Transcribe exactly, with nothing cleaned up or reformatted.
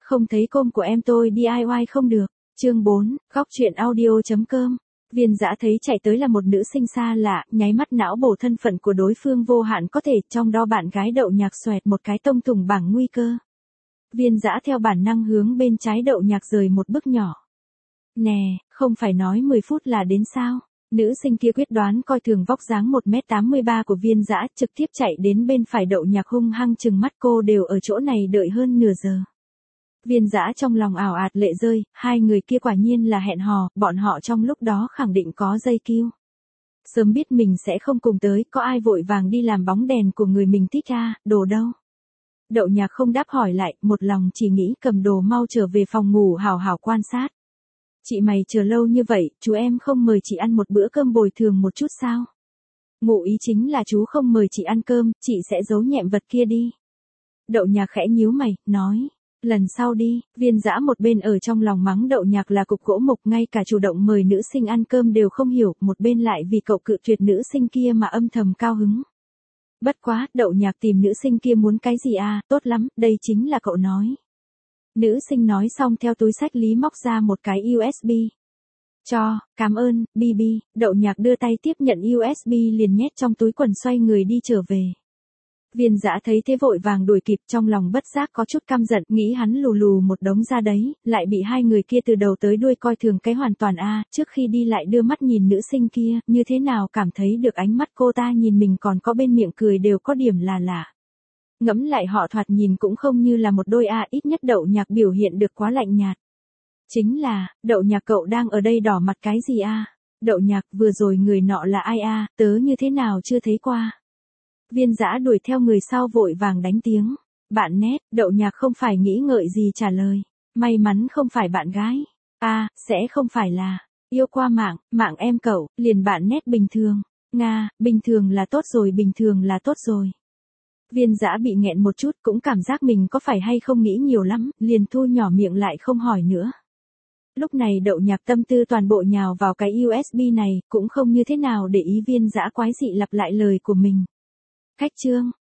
không thấy com của em tôi đê i y không được. Chương bốn, góc truyện audio.com. Viên Dã thấy chạy tới là một nữ sinh xa lạ, nháy mắt não bổ thân phận của đối phương vô hạn có thể, trong đó bạn gái Đậu Nhạc xoẹt một cái tông thủng bảng nguy cơ. Viên Dã theo bản năng hướng bên trái Đậu Nhạc rời một bước nhỏ. Nè, không phải nói mười phút là đến sao? Nữ sinh kia quyết đoán coi thường vóc dáng một mét tám mươi ba của Viên Dã, trực tiếp chạy đến bên phải Đậu Nhạc hung hăng trừng mắt, cô đều ở chỗ này đợi hơn nửa giờ. Viên Dã trong lòng ảo ạt lệ rơi, hai người kia quả nhiên là hẹn hò, bọn họ trong lúc đó khẳng định có dây kiu. Sớm biết mình sẽ không cùng tới, có ai vội vàng đi làm bóng đèn của người mình thích à, đồ đâu. Đậu Nhạc không đáp hỏi lại, một lòng chỉ nghĩ cầm đồ mau trở về phòng ngủ hào hào quan sát. Chị mày chờ lâu như vậy, chú em không mời chị ăn một bữa cơm bồi thường một chút sao? Ngụ ý chính là chú không mời chị ăn cơm, chị sẽ giấu nhẹm vật kia đi. Đậu Nhạc khẽ nhíu mày, nói. Lần sau đi. Viên Dã một bên ở trong lòng mắng Đậu Nhạc là cục gỗ mục, ngay cả chủ động mời nữ sinh ăn cơm đều không hiểu, một bên lại vì cậu cự tuyệt nữ sinh kia mà âm thầm cao hứng. Bất quá, Đậu Nhạc tìm nữ sinh kia muốn cái gì à, tốt lắm, đây chính là cậu nói. Nữ sinh nói xong theo túi xách lý móc ra một cái u ét bê. Cho, cảm ơn, bê bê. Đậu Nhạc đưa tay tiếp nhận u ét bê liền nhét trong túi quần xoay người đi trở về. Viên Dã thấy thế vội vàng đuổi kịp, trong lòng bất giác có chút căm giận, nghĩ hắn lù lù một đống ra đấy, lại bị hai người kia từ đầu tới đuôi coi thường cái hoàn toàn a, trước khi đi lại đưa mắt nhìn nữ sinh kia, như thế nào cảm thấy được ánh mắt cô ta nhìn mình còn có bên miệng cười đều có điểm là lạ. Ngẫm lại họ thoạt nhìn cũng không như là một đôi a, ít nhất Đậu Nhạc biểu hiện được quá lạnh nhạt. Chính là, Đậu Nhạc cậu đang ở đây đỏ mặt cái gì a? Đậu Nhạc, vừa rồi người nọ là ai a, tớ như thế nào chưa thấy qua. Viên Dã đuổi theo người sau vội vàng đánh tiếng. Bạn nét, Đậu Nhạc không phải nghĩ ngợi gì trả lời. May mắn không phải bạn gái. À, sẽ không phải là. Yêu qua mạng, mạng em cậu, liền bạn nét bình thường. Nga, bình thường là tốt rồi, bình thường là tốt rồi. Viên Dã bị nghẹn một chút, cũng cảm giác mình có phải hay không nghĩ nhiều lắm, liền thu nhỏ miệng lại không hỏi nữa. Lúc này Đậu Nhạc tâm tư toàn bộ nhào vào cái u ét bê này, cũng không như thế nào để ý Viên Dã quái dị lặp lại lời của mình. Khách trương,